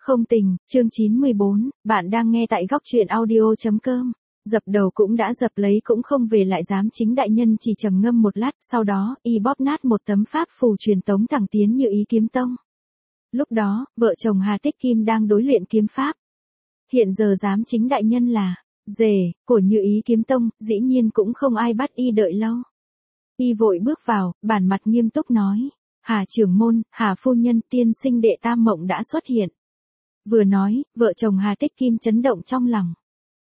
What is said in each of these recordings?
Không tình, chương 94, bạn đang nghe tại góc truyện audio.com. Dập đầu cũng đã dập lấy cũng không về lại giám chính đại nhân chỉ trầm ngâm một lát, sau đó, y bóp nát một tấm pháp phù truyền tống thẳng tiến Như Ý kiếm tông. Lúc đó, vợ chồng Hà Tích Kim đang đối luyện kiếm pháp. Hiện giờ giám chính đại nhân là rể của Như Ý kiếm tông, dĩ nhiên cũng không ai bắt y đợi lâu. Y vội bước vào, bản mặt nghiêm túc nói: Hà trưởng môn, Hà phu nhân, tiên sinh đệ Tam Mộng đã xuất hiện. Vừa nói, vợ chồng Hà Tích Kim chấn động trong lòng.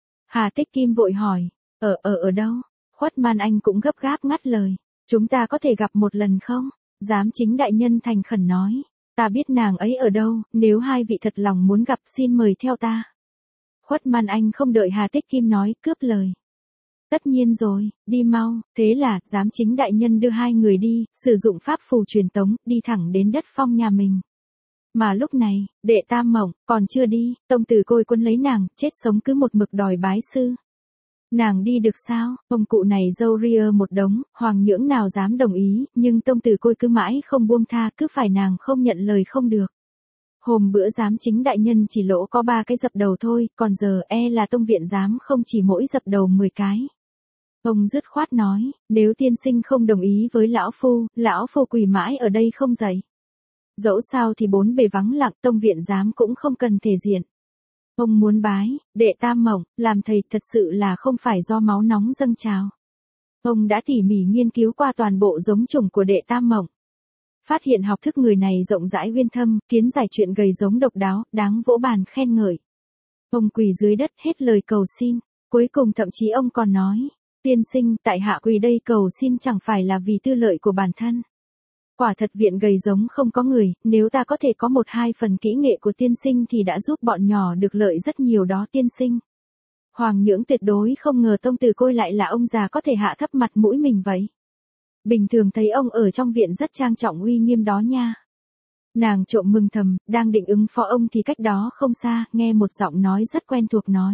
Hà Tích Kim vội hỏi: ở đâu? Khuất Man Anh cũng gấp gáp ngắt lời: chúng ta có thể gặp một lần không? Giám chính đại nhân thành khẩn nói: ta biết nàng ấy ở đâu, nếu hai vị thật lòng muốn gặp xin mời theo ta. Khuất Man Anh không đợi Hà Tích Kim nói, cướp lời: tất nhiên rồi, đi mau. Thế là, giám chính đại nhân đưa hai người đi, sử dụng pháp phù truyền tống, đi thẳng đến đất phong nhà mình. Mà lúc này, đệ Tam Mộng, còn chưa đi, tông tử Côi quân lấy nàng, chết sống cứ một mực đòi bái sư. Nàng đi được sao, ông cụ này dâu ria một đống, Hoàng Nhưỡng nào dám đồng ý, nhưng tông tử Côi cứ mãi không buông tha, cứ phải nàng không nhận lời không được. Hôm bữa giám chính đại nhân chỉ lỗ có 3 cái dập đầu thôi, còn giờ là tông viện giám không chỉ mỗi dập đầu 10 cái. Ông dứt khoát nói: nếu tiên sinh không đồng ý với lão phu quỳ mãi ở đây không dậy. Dẫu sao thì 4 bề vắng lặng, tông viện giám cũng không cần thể diện. Ông muốn bái đệ Tam Mộng làm thầy thật sự là không phải do máu nóng dâng trào. Ông đã tỉ mỉ nghiên cứu qua toàn bộ giống chủng của đệ Tam Mộng. Phát hiện học thức người này rộng rãi uyên thâm, kiến giải chuyện gầy giống độc đáo, đáng vỗ bàn khen ngợi. Ông quỳ dưới đất hết lời cầu xin, cuối cùng thậm chí ông còn nói: tiên sinh, tại hạ quỳ đây cầu xin chẳng phải là vì tư lợi của bản thân. Quả thật viện gầy giống không có người, nếu ta có thể có 1-2 phần kỹ nghệ của tiên sinh thì đã giúp bọn nhỏ được lợi rất nhiều đó tiên sinh. Hoàng Nhưỡng tuyệt đối không ngờ tông tử Côi lại là ông già có thể hạ thấp mặt mũi mình vậy. Bình thường thấy ông ở trong viện rất trang trọng uy nghiêm đó nha. Nàng trộm mừng thầm, đang định ứng phó ông thì cách đó không xa, nghe một giọng nói rất quen thuộc nói: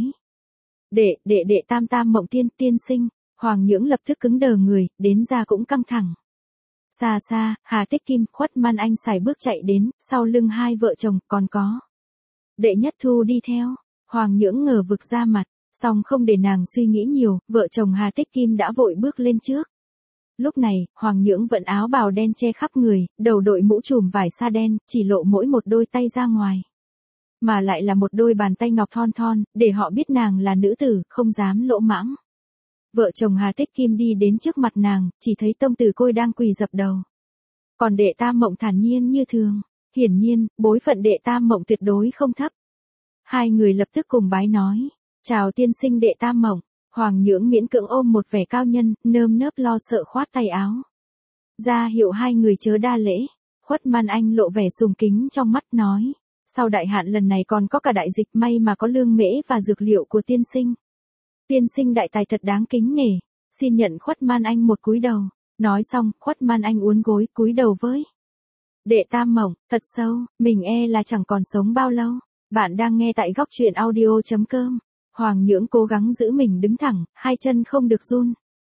đệ Tam Mộng tiên sinh. Hoàng Nhưỡng lập tức cứng đờ người, đến da cũng căng thẳng. Xa xa, Hà Tích Kim, Khuất Man Anh sải bước chạy đến, sau lưng hai vợ chồng còn có đệ Nhất Thu đi theo. Hoàng Nhưỡng ngờ vực ra mặt, song không để nàng suy nghĩ nhiều, vợ chồng Hà Tích Kim đã vội bước lên trước. Lúc này, Hoàng Nhưỡng vẫn áo bào đen che khắp người, đầu đội mũ trùm vải sa đen, chỉ lộ mỗi một đôi tay ra ngoài. Mà lại là một đôi bàn tay ngọc thon thon, để họ biết nàng là nữ tử, không dám lỗ mãng. Vợ chồng Hà Tích Kim đi đến trước mặt nàng, chỉ thấy tông tử Côi đang quỳ dập đầu. Còn đệ Tam Mộng thản nhiên như thường, hiển nhiên, bối phận đệ Tam Mộng tuyệt đối không thấp. Hai người lập tức cùng bái nói: chào tiên sinh đệ Tam Mộng. Hoàng Nhưỡng miễn cưỡng ôm một vẻ cao nhân, nơm nớp lo sợ khoát tay áo ra hiệu hai người chớ đa lễ. Khuất Man Anh lộ vẻ sùng kính trong mắt nói: sau đại hạn lần này còn có cả đại dịch, may mà có lương mễ và dược liệu của tiên sinh. Tiên sinh đại tài thật đáng kính nể, xin nhận. Khuất Man Anh một cúi đầu. Nói xong, Khuất Man Anh uốn gối cúi đầu với đệ Tam Mộng, thật sâu, mình là chẳng còn sống bao lâu. Bạn đang nghe tại góc truyện audio.com. Hoàng Nhưỡng cố gắng giữ mình đứng thẳng, hai chân không được run.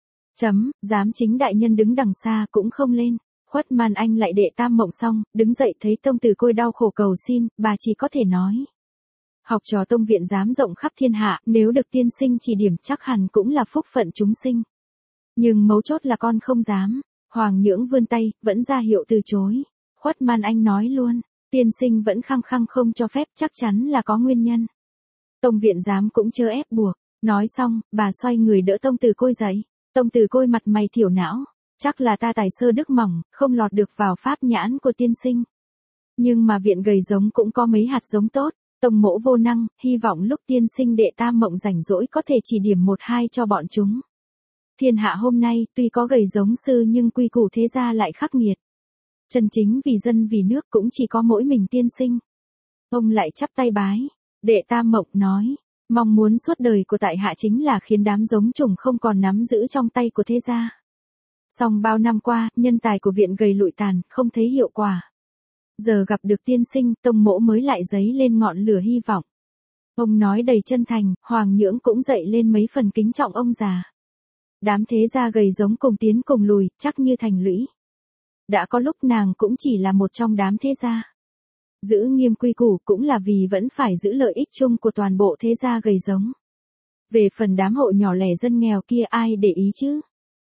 Giám chính đại nhân đứng đằng xa cũng không lên. Khuất Man Anh lại đệ Tam Mộng xong, đứng dậy thấy tông tử Côi đau khổ cầu xin, bà chỉ có thể nói: học trò tông viện giám rộng khắp thiên hạ, nếu được tiên sinh chỉ điểm chắc hẳn cũng là phúc phận chúng sinh. Nhưng mấu chốt là con không dám. Hoàng Nhưỡng vươn tay, vẫn ra hiệu từ chối. Khuất Man Anh nói luôn: tiên sinh vẫn khăng khăng không cho phép, chắc chắn là có nguyên nhân. Tông viện giám cũng chớ ép buộc. Nói xong, bà xoay người đỡ tông tử Côi dậy. Tông tử Côi mặt mày thiểu não: chắc là ta tài sơ đức mỏng, không lọt được vào pháp nhãn của tiên sinh. Nhưng mà viện gầy giống cũng có mấy hạt giống tốt. Tông mỗ vô năng, hy vọng lúc tiên sinh đệ Tam Mộng rảnh rỗi có thể chỉ điểm 1-2 cho bọn chúng. Thiên hạ hôm nay, tuy có gầy giống sư nhưng quy củ thế gia lại khắc nghiệt. Chân chính vì dân vì nước cũng chỉ có mỗi mình tiên sinh. Ông lại chắp tay bái. Đệ Tam Mộng nói: mong muốn suốt đời của tại hạ chính là khiến đám giống chủng không còn nắm giữ trong tay của thế gia. Song bao năm qua, nhân tài của viện gầy lụi tàn, không thấy hiệu quả. Giờ gặp được tiên sinh, tông mỗ mới lại dấy lên ngọn lửa hy vọng. Ông nói đầy chân thành, Hoàng Nhưỡng cũng dậy lên mấy phần kính trọng ông già. Đám thế gia gầy giống cùng tiến cùng lùi, chắc như thành lũy. Đã có lúc nàng cũng chỉ là một trong đám thế gia. Giữ nghiêm quy củ cũng là vì vẫn phải giữ lợi ích chung của toàn bộ thế gia gầy giống. Về phần đám hộ nhỏ lẻ dân nghèo kia ai để ý chứ?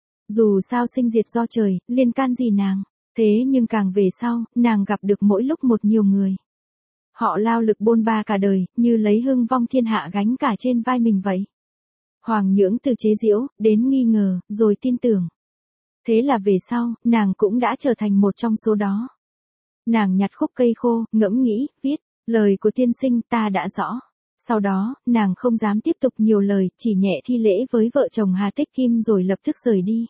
Dù sao sinh diệt do trời, liên can gì nàng? Thế nhưng càng về sau, nàng gặp được mỗi lúc một nhiều người. Họ lao lực bôn ba cả đời, như lấy hưng vong thiên hạ gánh cả trên vai mình vậy. Hoàng Nhưỡng từ chế giễu, đến nghi ngờ, rồi tin tưởng. Thế là về sau, nàng cũng đã trở thành một trong số đó. Nàng nhặt khúc cây khô, ngẫm nghĩ, viết, lời của tiên sinh ta đã rõ. Sau đó, nàng không dám tiếp tục nhiều lời, chỉ nhẹ thi lễ với vợ chồng Hà Tích Kim rồi lập tức rời đi.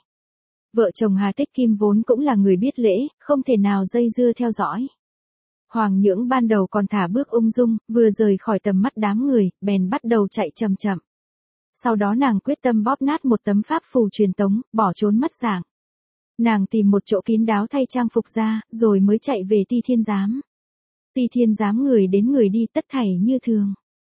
Vợ chồng Hà Tích Kim vốn cũng là người biết lễ, không thể nào dây dưa theo dõi. Hoàng Nhưỡng ban đầu còn thả bước ung dung, vừa rời khỏi tầm mắt đám người, bèn bắt đầu chạy chậm chậm. Sau đó nàng quyết tâm bóp nát một tấm pháp phù truyền tống, bỏ trốn mất dạng. Nàng tìm một chỗ kín đáo thay trang phục ra, rồi mới chạy về Ti Thiên Giám. Ti Thiên Giám người đến người đi tất thảy như thường.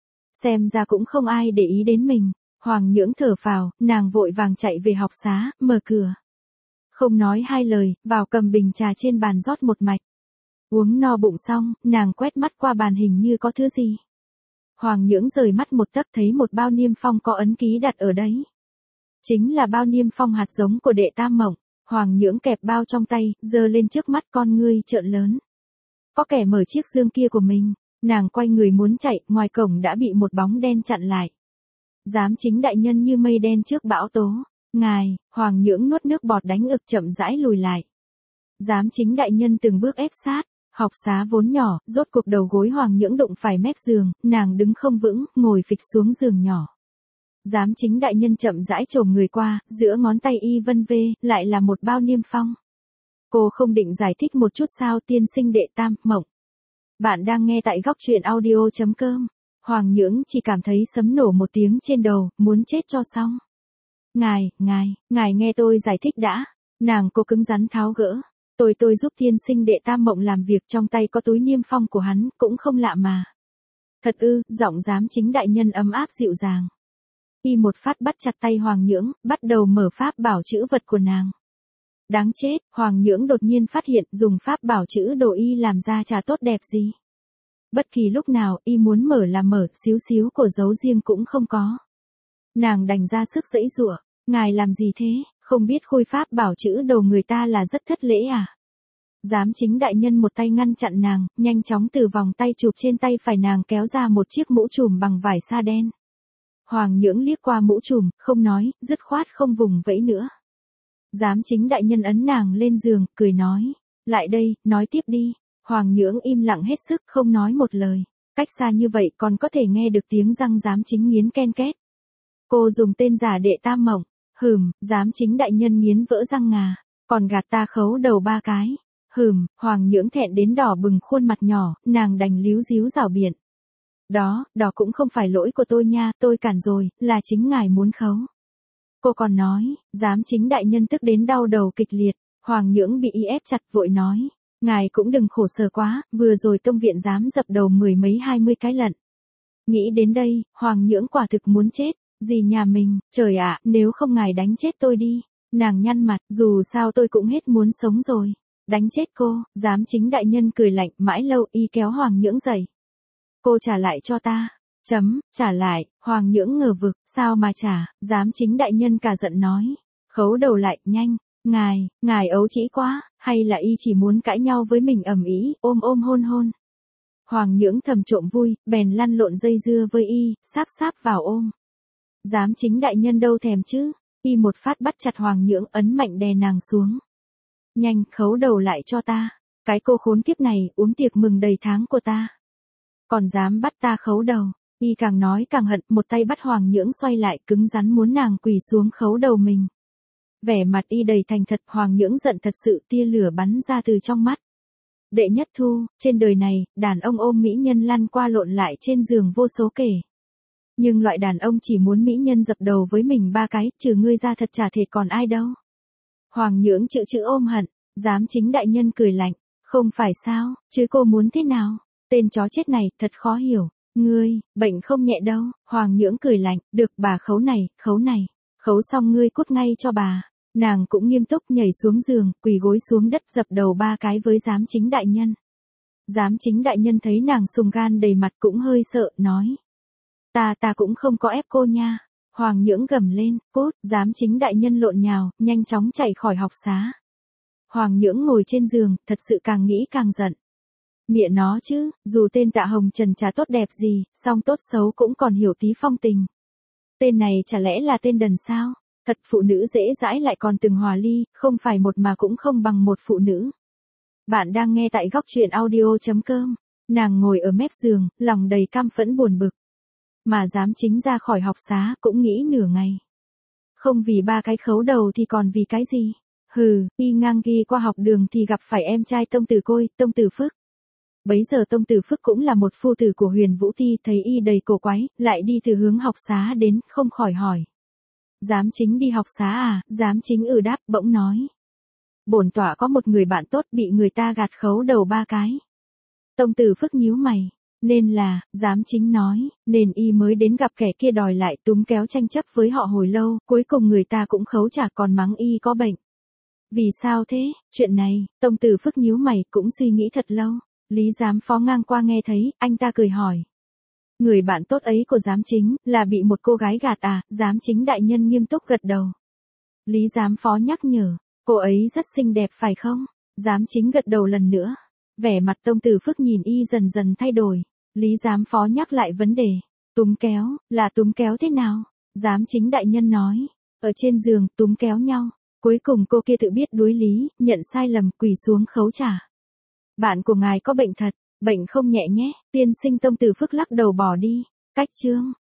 Xem ra cũng không ai để ý đến mình. Hoàng Nhưỡng thở phào, nàng vội vàng chạy về học xá, mở cửa. Không nói hai lời, vào cầm bình trà trên bàn rót một mạch. Uống no bụng xong, nàng quét mắt qua bàn hình như có thứ gì. Hoàng Nhưỡng rời mắt một tấc thấy một bao niêm phong có ấn ký đặt ở đấy. Chính là bao niêm phong hạt giống của đệ Tam Mộng. Hoàng Nhưỡng kẹp bao trong tay, giơ lên trước mắt con ngươi trợn lớn. Có kẻ mở chiếc dương kia của mình, nàng quay người muốn chạy, ngoài cổng đã bị một bóng đen chặn lại. Giám chính đại nhân như mây đen trước bão tố. Ngài, Hoàng Nhưỡng nuốt nước bọt đánh ực chậm rãi lùi lại. Giám chính đại nhân từng bước ép sát, học xá vốn nhỏ, rốt cuộc đầu gối Hoàng Nhưỡng đụng phải mép giường, nàng đứng không vững, ngồi phịch xuống giường nhỏ. Giám chính đại nhân chậm rãi chồm người qua, giữa ngón tay y vân vê, lại là một bao niêm phong. Cô không định giải thích một chút sao tiên sinh đệ Tam Mộng. Bạn đang nghe tại góc truyện audio.com. Hoàng Nhưỡng chỉ cảm thấy sấm nổ một tiếng trên đầu, muốn chết cho xong. Ngài nghe tôi giải thích đã. Nàng cố cứng rắn tháo gỡ. Tôi giúp tiên sinh đệ Tam Mộng làm việc, trong tay có túi niêm phong của hắn, cũng không lạ mà. Thật ư? Giọng giám chính đại nhân ấm áp dịu dàng. Y một phát bắt chặt tay Hoàng Nhưỡng, bắt đầu mở pháp bảo chữ vật của nàng. Đáng chết, Hoàng Nhưỡng đột nhiên phát hiện dùng pháp bảo chữ đồ y làm ra chả tốt đẹp gì. Bất kỳ lúc nào y muốn mở là mở, xíu xíu của giấu riêng cũng không có. Nàng đành ra sức giãy giụa, ngài làm gì thế, không biết khui pháp bảo chữ đồ người ta là rất thất lễ à? Giám chính đại nhân một tay ngăn chặn nàng, nhanh chóng từ vòng tay chụp trên tay phải nàng kéo ra một chiếc mũ trùm bằng vải sa đen. Hoàng Nhưỡng liếc qua mũ trùm, không nói, dứt khoát không vùng vẫy nữa. Giám chính đại nhân ấn nàng lên giường, cười nói, lại đây, nói tiếp đi. Hoàng Nhưỡng im lặng hết sức, không nói một lời. Cách xa như vậy còn có thể nghe được tiếng răng giám chính nghiến ken két. Cô dùng tên giả đệ Tam Mộng. Giám chính đại nhân nghiến vỡ răng ngà. Còn gạt ta khấu đầu 3 cái. Hoàng Nhưỡng thẹn đến đỏ bừng khuôn mặt nhỏ, nàng đành líu díu rảo biện. Đó cũng không phải lỗi của tôi nha, tôi cản rồi, là chính ngài muốn khấu. Cô còn nói, giám chính đại nhân tức đến đau đầu kịch liệt. Hoàng Nhưỡng bị y ép chặt vội nói. Ngài cũng đừng khổ sở quá, vừa rồi tông viện giám dập đầu 10 mấy 20 cái lận. Nghĩ đến đây, Hoàng Nhưỡng quả thực muốn chết. Gì nhà mình, trời ạ, nếu không ngài đánh chết tôi đi. Nàng nhăn mặt, dù sao tôi cũng hết muốn sống rồi. Đánh chết cô, giám chính đại nhân cười lạnh, mãi lâu y kéo Hoàng Nhưỡng dậy. Cô trả lại cho ta. Trả lại, Hoàng Nhưỡng ngờ vực, sao mà trả, giám chính đại nhân cả giận nói. Khấu đầu lại, nhanh, ngài ấu trĩ quá, hay là y chỉ muốn cãi nhau với mình ầm ĩ, ôm hôn. Hoàng Nhưỡng thầm trộm vui, bèn lăn lộn dây dưa với y, sáp vào ôm. Giám chính đại nhân đâu thèm chứ, y một phát bắt chặt Hoàng Nhưỡng ấn mạnh đè nàng xuống. Nhanh, khấu đầu lại cho ta, cái cô khốn kiếp này, uống tiệc mừng đầy tháng của ta. Còn dám bắt ta khấu đầu, y càng nói càng hận, một tay bắt Hoàng Nhưỡng xoay lại, cứng rắn muốn nàng quỳ xuống khấu đầu mình. Vẻ mặt y đầy thành thật, Hoàng Nhưỡng giận thật sự, tia lửa bắn ra từ trong mắt. Đệ Nhất Thu, trên đời này, đàn ông ôm mỹ nhân lăn qua lộn lại trên giường vô số kể. Nhưng loại đàn ông chỉ muốn mỹ nhân dập đầu với mình 3 cái, trừ ngươi ra thật chả thể còn ai đâu. Hoàng Nhưỡng chữ ôm hận, giám chính đại nhân cười lạnh, không phải sao, chứ cô muốn thế nào? Tên chó chết này, thật khó hiểu. Ngươi, bệnh không nhẹ đâu. Hoàng Nhưỡng cười lạnh, được bà khấu này, khấu xong ngươi cút ngay cho bà. Nàng cũng nghiêm túc nhảy xuống giường, quỳ gối xuống đất dập đầu 3 cái với giám chính đại nhân. Giám chính đại nhân thấy nàng sùng gan đầy mặt cũng hơi sợ, nói. Ta cũng không có ép cô nha. Hoàng Nhưỡng gầm lên, cút, giám chính đại nhân lộn nhào, nhanh chóng chạy khỏi học xá. Hoàng Nhưỡng ngồi trên giường, thật sự càng nghĩ càng giận. Mẹ nó chứ, dù tên Tạ Hồng Trần chả tốt đẹp gì, song tốt xấu cũng còn hiểu tí phong tình. Tên này chả lẽ là tên đần sao? Thật phụ nữ dễ dãi lại còn từng hòa ly, không phải một mà cũng không bằng một phụ nữ. Bạn đang nghe tại góc truyện audio.com. Nàng ngồi ở mép giường, lòng đầy căm phẫn buồn bực. Mà giám chính ra khỏi học xá cũng nghĩ nửa ngày. Không vì 3 cái khấu đầu thì còn vì cái gì? Hừ, y ngang ghi qua học đường thì gặp phải em trai Tông Tử Côi, Tông Tử Phước. Bấy giờ Tông Tử Phước cũng là một phu tử của Huyền Vũ Ti, thấy y đầy cổ quái, lại đi từ hướng học xá đến, không khỏi hỏi. Giám chính đi học xá à? Giám chính đáp, bỗng nói. Bổn tọa có một người bạn tốt bị người ta gạt khấu đầu 3 cái. Tông Tử Phước nhíu mày. Nên là, giám chính nói, nên y mới đến gặp kẻ kia đòi lại, túm kéo tranh chấp với họ hồi lâu, cuối cùng người ta cũng khấu trả còn mắng y có bệnh. Vì sao thế? Chuyện này, Tông Tử Phước nhíu mày cũng suy nghĩ thật lâu. Lý giám phó ngang qua nghe thấy, anh ta cười hỏi. Người bạn tốt ấy của giám chính, là bị một cô gái gạt à? Giám chính đại nhân nghiêm túc gật đầu. Lý giám phó nhắc nhở, cô ấy rất xinh đẹp phải không? Giám chính gật đầu lần nữa. Vẻ mặt Tông Tử Phước nhìn y dần dần thay đổi. Lý giám phó nhắc lại vấn đề. Túm kéo, là túm kéo thế nào? Giám chính đại nhân nói. Ở trên giường, túm kéo nhau. Cuối cùng cô kia tự biết đối lý, nhận sai lầm, quỳ xuống khấu trả. Bạn của ngài có bệnh thật, bệnh không nhẹ nhé. Tiên sinh Tông Tử Phước lắc đầu bỏ đi. Cách chương.